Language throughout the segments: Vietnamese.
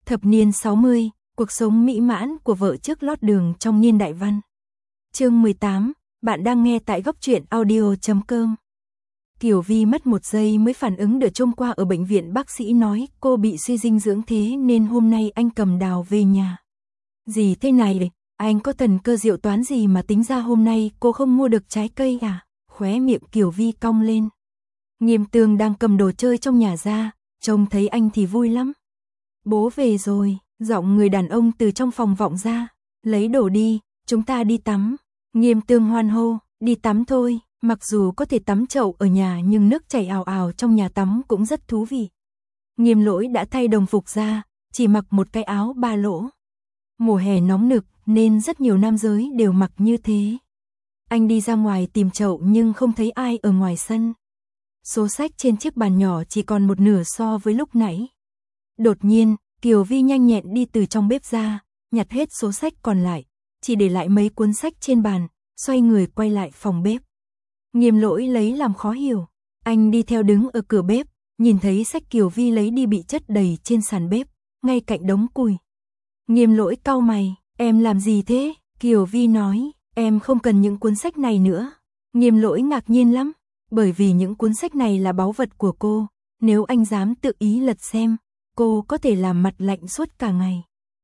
Thập niên 60, cuộc sống mỹ mãn của vợ trước lót đường trong niên đại văn. Chương 18, bạn đang nghe tại góc truyện audio.com. Kiều Vi mất một giây mới phản ứng được. Hôm qua ở bệnh viện bác sĩ nói cô bị suy dinh dưỡng, thế nên hôm nay anh cầm đào về nhà. Gì thế này, anh có thần cơ diệu toán gì mà tính ra hôm nay cô không mua được trái cây à? Khóe miệng Kiều Vi cong lên. Nghiêm Tường đang cầm đồ chơi trong nhà ra, trông thấy anh thì vui lắm. Bố về rồi, giọng người đàn ông từ trong phòng vọng ra. Lấy đồ đi, chúng ta đi tắm. Nghiêm Tường hoan hô, đi tắm thôi. Mặc dù có thể tắm chậu ở nhà nhưng nước chảy ào ào trong nhà tắm cũng rất thú vị. Nghiêm Lỗi đã thay đồng phục ra, chỉ mặc một cái áo ba lỗ. Mùa hè nóng nực nên rất nhiều nam giới đều mặc như thế. Anh đi ra ngoài tìm chậu nhưng không thấy ai ở ngoài sân. Số sách trên chiếc bàn nhỏ chỉ còn một nửa so với lúc nãy. Đột nhiên, Kiều Vi nhanh nhẹn đi từ trong bếp ra, nhặt hết số sách còn lại, chỉ để lại mấy cuốn sách trên bàn, xoay người quay lại phòng bếp. Nghiêm Lỗi lấy làm khó hiểu. Anh đi theo đứng ở cửa bếp, nhìn thấy sách Kiều Vi lấy đi bị chất đầy trên sàn bếp, ngay cạnh đống củi. Nghiêm Lỗi cau mày, em làm gì thế? Kiều Vi nói, em không cần những cuốn sách này nữa. Nghiêm Lỗi ngạc nhiên lắm, bởi vì những cuốn sách này là báu vật của cô, nếu anh dám tự ý lật xem, cô có thể làm mặt lạnh suốt cả ngày.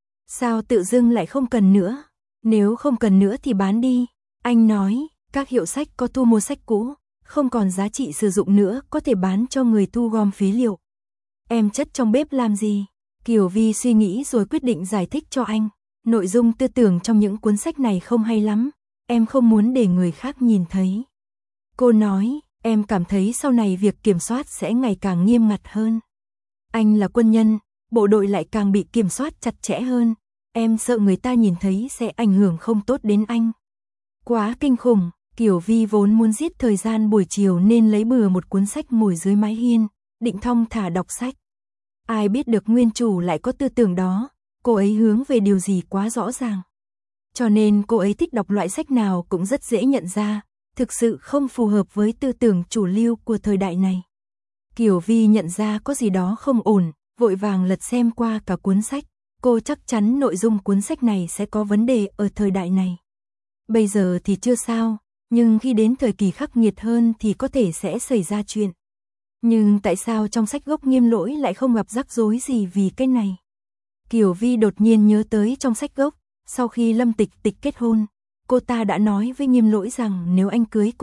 Sao tự dưng lại không cần nữa? Nếu không cần nữa thì bán đi. Anh nói, các hiệu sách có thu mua sách cũ, không còn giá trị sử dụng nữa, có thể bán cho người thu gom phí liệu. Em chất trong bếp làm gì? Kiều Vi suy nghĩ rồi quyết định giải thích cho anh. Nội dung tư tưởng trong những cuốn sách này không hay lắm, em không muốn để người khác nhìn thấy. Cô nói, em cảm thấy sau này việc kiểm soát sẽ ngày càng nghiêm ngặt hơn. Anh là quân nhân, bộ đội lại càng bị kiểm soát chặt chẽ hơn. Em sợ người ta nhìn thấy sẽ ảnh hưởng không tốt đến anh. Quá kinh khủng. Kiều Vi vốn muốn giết thời gian buổi chiều nên lấy bừa một cuốn sách ngồi dưới mái hiên, định thong thả đọc sách. Ai biết được nguyên chủ lại có tư tưởng đó, cô ấy hướng về điều gì quá rõ ràng. Cho nên cô ấy thích đọc loại sách nào cũng rất dễ nhận ra, thực sự không phù hợp với tư tưởng chủ lưu của thời đại này. Kiều Vi nhận ra có gì đó không ổn, vội vàng lật xem qua cả cuốn sách. Cô chắc chắn nội dung cuốn sách này sẽ có vấn đề ở thời đại này. Bây giờ thì chưa sao, nhưng khi đến thời kỳ khắc nghiệt hơn thì có thể sẽ xảy ra chuyện. Nhưng tại sao trong sách gốc Nghiêm Lỗi lại không gặp rắc rối gì vì cái này? Kiều Vi đột nhiên nhớ tới trong sách gốc, sau khi Lâm Tịch Tịch kết hôn, cô ta đã nói với Nghiêm Lỗi rằng nếu anh cưới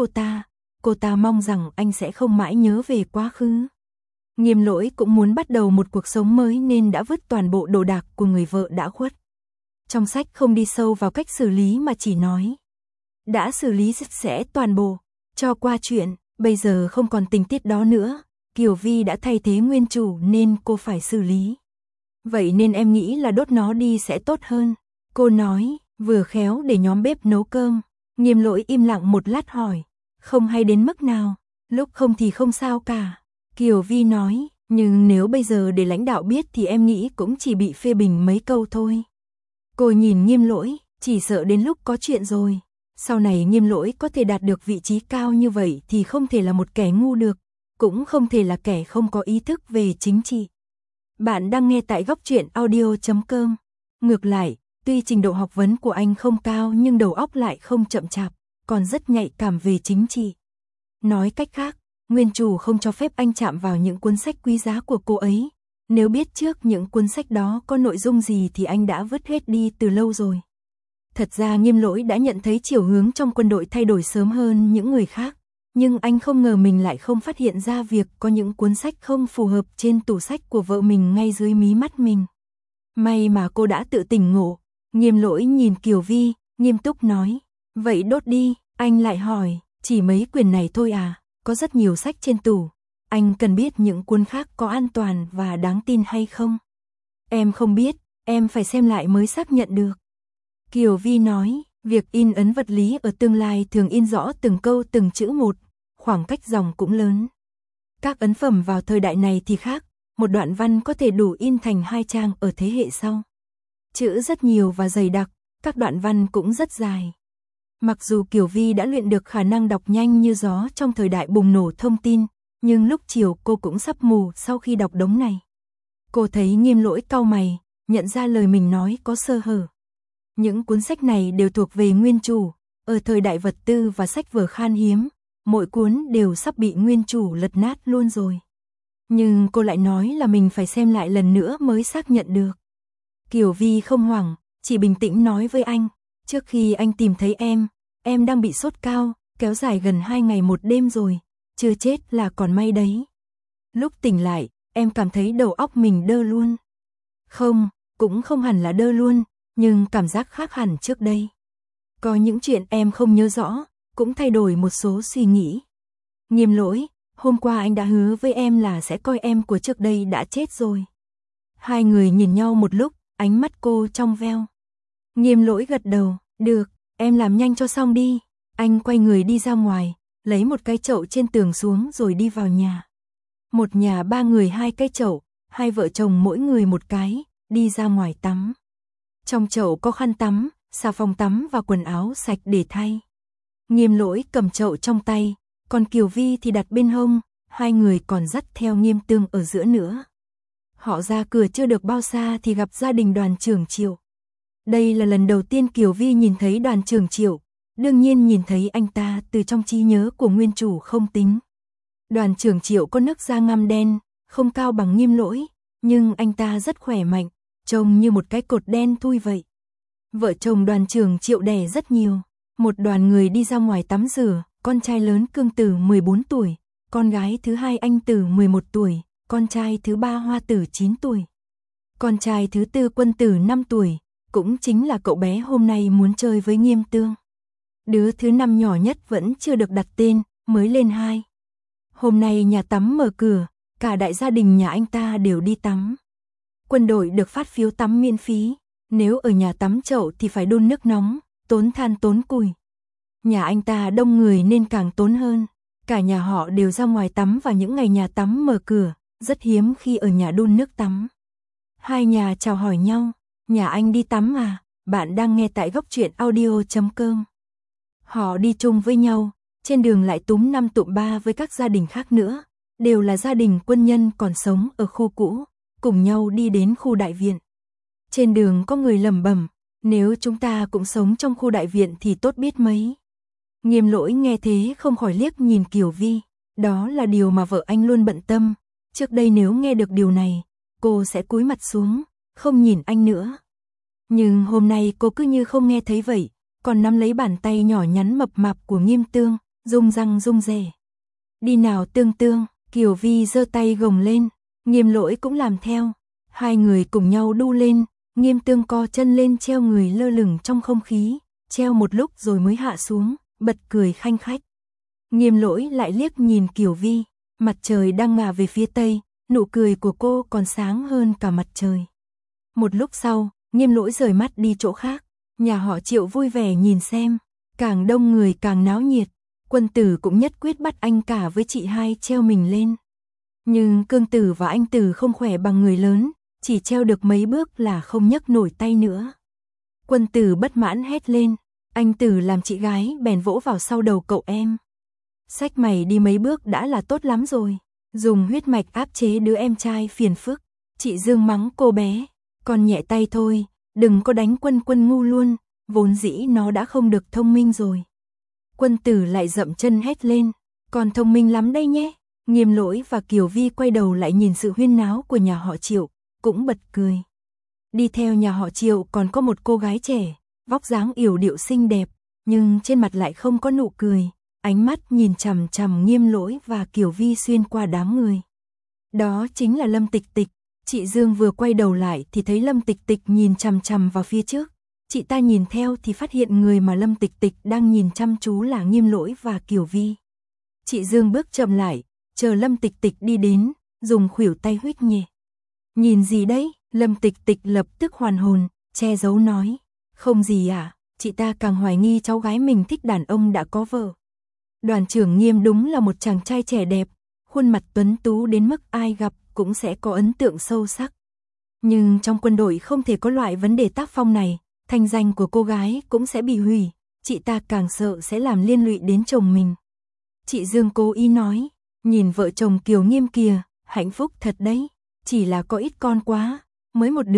cô ta mong rằng anh sẽ không mãi nhớ về quá khứ. Nghiêm Lỗi cũng muốn bắt đầu một cuộc sống mới nên đã vứt toàn bộ đồ đạc của người vợ đã khuất. Trong sách không đi sâu vào cách xử lý mà chỉ nói đã xử lý sẽ toàn bộ, cho qua chuyện, bây giờ không còn tình tiết đó nữa, Kiều Vi đã thay thế nguyên chủ nên cô phải xử lý. Vậy nên em nghĩ là đốt nó đi sẽ tốt hơn, cô nói, vừa khéo để nhóm bếp nấu cơm. Nghiêm Lỗi im lặng một lát hỏi, không hay đến mức nào, lúc không thì không sao cả. Kiều Vi nói, nhưng nếu bây giờ để lãnh đạo biết thì em nghĩ cũng chỉ bị phê bình mấy câu thôi. Cô nhìn Nghiêm Lỗi, chỉ sợ đến lúc có chuyện rồi. Sau này Nghiêm Lỗi có thể đạt được vị trí cao như vậy thì không thể là một kẻ ngu được, cũng không thể là kẻ không có ý thức về chính trị. Bạn đang nghe tại góc truyện audio.com. Ngược lại, tuy trình độ học vấn của anh không cao nhưng đầu óc lại không chậm chạp, còn rất nhạy cảm về chính trị. Nói cách khác, nguyên chủ không cho phép anh chạm vào những cuốn sách quý giá của cô ấy. Nếu biết trước những cuốn sách đó có nội dung gì thì anh đã vứt hết đi từ lâu rồi. Thật ra Nghiêm Lỗi đã nhận thấy chiều hướng trong quân đội thay đổi sớm hơn những người khác, nhưng anh không ngờ mình lại không phát hiện ra việc có những cuốn sách không phù hợp trên tủ sách của vợ mình ngay dưới mí mắt mình. May mà cô đã tự tỉnh ngộ. Nghiêm Lỗi nhìn Kiều Vi, nghiêm túc nói, vậy đốt đi. Anh lại hỏi, chỉ mấy quyển này thôi à, có rất nhiều sách trên tủ. Anh cần biết những cuốn khác có an toàn và đáng tin hay không? Em không biết, em phải xem lại mới xác nhận được. Kiều Vi nói, việc in ấn vật lý ở tương lai thường in rõ từng câu từng chữ một, khoảng cách dòng cũng lớn. Các ấn phẩm vào thời đại này thì khác, một đoạn văn có thể đủ in thành 2 trang ở thế hệ sau. Chữ rất nhiều và dày đặc, các đoạn văn cũng rất dài. Mặc dù Kiều Vi đã luyện được khả năng đọc nhanh như gió trong thời đại bùng nổ thông tin, nhưng lúc chiều cô cũng sắp mù sau khi đọc đống này. Cô thấy Nghiêm Lỗi cau mày, nhận ra lời mình nói có sơ hở. Những cuốn sách này đều thuộc về nguyên chủ, ở thời đại vật tư và sách vở khan hiếm, mỗi cuốn đều sắp bị nguyên chủ lật nát luôn rồi. Nhưng cô lại nói là mình phải xem lại lần nữa mới xác nhận được. Kiều Vi không hoảng, chỉ bình tĩnh nói với anh, trước khi anh tìm thấy em đang bị sốt cao, kéo dài gần 2 ngày 1 đêm rồi, chưa chết là còn may đấy. Lúc tỉnh lại, em cảm thấy đầu óc mình đơ luôn. Không, cũng không hẳn là đơ luôn, nhưng cảm giác khác hẳn trước đây. Có những chuyện em không nhớ rõ, cũng thay đổi một số suy nghĩ. Nghiêm Lỗi, hôm qua anh đã hứa với em là sẽ coi em của trước đây đã chết rồi. Hai người nhìn nhau một lúc, ánh mắt cô trong veo. Nghiêm Lỗi gật đầu, được, em làm nhanh cho xong đi. Anh quay người đi ra ngoài, lấy một cái chậu trên tường xuống rồi đi vào nhà. Một nhà 3 người 2 cái chậu, 2 vợ chồng mỗi người một cái, đi ra ngoài tắm. Trong chậu có khăn tắm, xà phòng tắm và quần áo sạch để thay. Nghiêm Lỗi cầm chậu trong tay, còn Kiều Vi thì đặt bên hông, hai người còn dắt theo Nghiêm Tương ở giữa nữa. Họ ra cửa chưa được bao xa thì gặp gia đình Đoàn Trường Triệu. Đây là lần đầu tiên Kiều Vi nhìn thấy Đoàn Trường Triệu, đương nhiên nhìn thấy anh ta từ trong trí nhớ của nguyên chủ không tính. Đoàn Trường Triệu có nước da ngăm đen, không cao bằng Nghiêm Lỗi, nhưng anh ta rất khỏe mạnh, trông như một cái cột đen thui vậy. Vợ chồng Đoàn Trường Triệu đẻ rất nhiều, một đoàn người đi ra ngoài tắm rửa, con trai lớn Cương Tử 14 tuổi, con gái thứ hai Anh Tử 11 tuổi, con trai thứ ba Hoa Tử 9 tuổi. Con trai thứ tư Quân Tử 5 tuổi, cũng chính là cậu bé hôm nay muốn chơi với Nghiêm Tương. Đứa thứ 5 nhỏ nhất vẫn chưa được đặt tên, mới lên 2. Hôm nay nhà tắm mở cửa, cả đại gia đình nhà anh ta đều đi tắm. Quân đội được phát phiếu tắm miễn phí, nếu ở nhà tắm chậu thì phải đun nước nóng, tốn than tốn củi. Nhà anh ta đông người nên càng tốn hơn, cả nhà họ đều ra ngoài tắm vào những ngày nhà tắm mở cửa, rất hiếm khi ở nhà đun nước tắm. Hai nhà chào hỏi nhau, nhà anh đi tắm à, bạn đang nghe tại góc truyện audio.com. Họ đi chung với nhau, trên đường lại túm 5 tụm 3 với các gia đình khác nữa, đều là gia đình quân nhân còn sống ở khu cũ, cùng nhau đi đến khu đại viện. Trên đường có người lẩm bẩm, nếu chúng ta cũng sống trong khu đại viện thì tốt biết mấy. Nghiêm Lỗi nghe thế không khỏi liếc nhìn Kiều Vi, đó là điều mà vợ anh luôn bận tâm, trước đây nếu nghe được điều này, cô sẽ cúi mặt xuống, không nhìn anh nữa. Nhưng hôm nay cô cứ như không nghe thấy vậy, còn nắm lấy bàn tay nhỏ nhắn mập mạp của Nghiêm Tương, rung răng rung rẻ. Đi nào Tương Tương, Kiều Vi giơ tay gồng lên, Nghiêm Lỗi cũng làm theo, hai người cùng nhau đu lên, Nghiêm Tương co chân lên treo người lơ lửng trong không khí, treo một lúc rồi mới hạ xuống, bật cười khanh khách. Nghiêm Lỗi lại liếc nhìn Kiều Vi, mặt trời đang ngả về phía tây, nụ cười của cô còn sáng hơn cả mặt trời. Một lúc sau, Nghiêm Lỗi rời mắt đi chỗ khác, nhà họ Triệu vui vẻ nhìn xem, càng đông người càng náo nhiệt, Quân Tử cũng nhất quyết bắt anh cả với chị hai treo mình lên. Nhưng Cương Tử và Anh Tử không khỏe bằng người lớn, chỉ treo được mấy bước là không nhấc nổi tay nữa. Quân Tử bất mãn hét lên, Anh Tử làm chị gái bèn vỗ vào sau đầu cậu em. Xách mày đi mấy bước đã là tốt lắm rồi, dùng huyết mạch áp chế đứa em trai phiền phức. Chị Dương mắng cô bé, còn nhẹ tay thôi, đừng có đánh Quân ngu luôn, vốn dĩ nó đã không được thông minh rồi. Quân Tử lại dậm chân hét lên, còn thông minh lắm đây nhé. Nghiêm Lỗi và Kiều Vi quay đầu lại nhìn sự huyên náo của nhà họ Triệu, cũng bật cười. Đi theo nhà họ Triệu còn có một cô gái trẻ, vóc dáng yểu điệu xinh đẹp, nhưng trên mặt lại không có nụ cười, ánh mắt nhìn chằm chằm Nghiêm Lỗi và Kiều Vi xuyên qua đám người. Đó chính là Lâm Tịch Tịch. Chị Dương vừa quay đầu lại thì thấy Lâm Tịch Tịch nhìn chằm chằm vào phía trước. Chị ta nhìn theo thì phát hiện người mà Lâm Tịch Tịch đang nhìn chăm chú là Nghiêm Lỗi và Kiều Vi. Chị Dương bước chậm lại, chờ Lâm Tịch Tịch đi đến, dùng khuỷu tay huých nhẹ. Nhìn gì đấy? Lâm Tịch Tịch lập tức hoàn hồn, che giấu nói. Không gì à, chị ta càng hoài nghi cháu gái mình thích đàn ông đã có vợ. Đoàn trưởng Nghiêm đúng là một chàng trai trẻ đẹp, khuôn mặt tuấn tú đến mức ai gặp cũng sẽ có ấn tượng sâu sắc. Nhưng trong quân đội không thể có loại vấn đề tác phong này, thanh danh của cô gái cũng sẽ bị hủy, chị ta càng sợ sẽ làm liên lụy đến chồng mình. Chị Dương cố ý nói, nhìn vợ chồng Kiều Nghiêm kìa, hạnh phúc thật đấy, chỉ là có ít con quá, mới một đứa,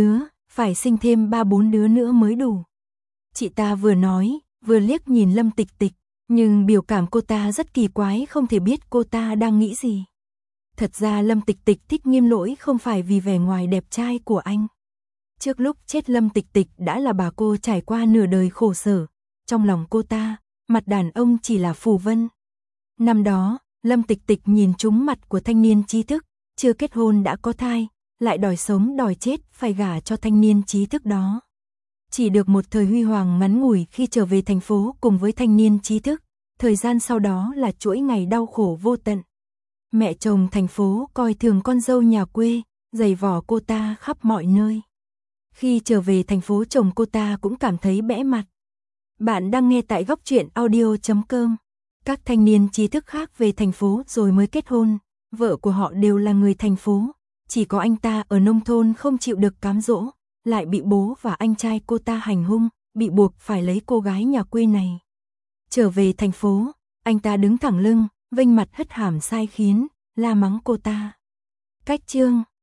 phải sinh thêm 3-4 đứa nữa mới đủ. Chị ta vừa nói, vừa liếc nhìn Lâm Tịch Tịch, nhưng biểu cảm cô ta rất kỳ quái, không thể biết cô ta đang nghĩ gì. Thật ra Lâm Tịch Tịch thích Nghiêm Lỗi không phải vì vẻ ngoài đẹp trai của anh. Trước lúc chết Lâm Tịch Tịch đã là bà cô trải qua nửa đời khổ sở. Trong lòng cô ta, mặt đàn ông chỉ là phù vân. Năm đó, Lâm Tịch Tịch nhìn trúng mặt của thanh niên trí thức, chưa kết hôn đã có thai, lại đòi sống đòi chết phải gả cho thanh niên trí thức đó. Chỉ được một thời huy hoàng ngắn ngủi khi trở về thành phố cùng với thanh niên trí thức, thời gian sau đó là chuỗi ngày đau khổ vô tận. Mẹ chồng thành phố coi thường con dâu nhà quê, giày vò cô ta khắp mọi nơi. Khi trở về thành phố chồng cô ta cũng cảm thấy bẽ mặt. Bạn đang nghe tại Góc Truyện Audio.com. Các thanh niên trí thức khác về thành phố rồi mới kết hôn, vợ của họ đều là người thành phố, chỉ có anh ta ở nông thôn không chịu được cám dỗ, lại bị bố và anh trai cô ta hành hung, bị buộc phải lấy cô gái nhà quê này. Trở về thành phố, anh ta đứng thẳng lưng, vênh mặt hất hàm sai khiến, la mắng cô ta. Cách chương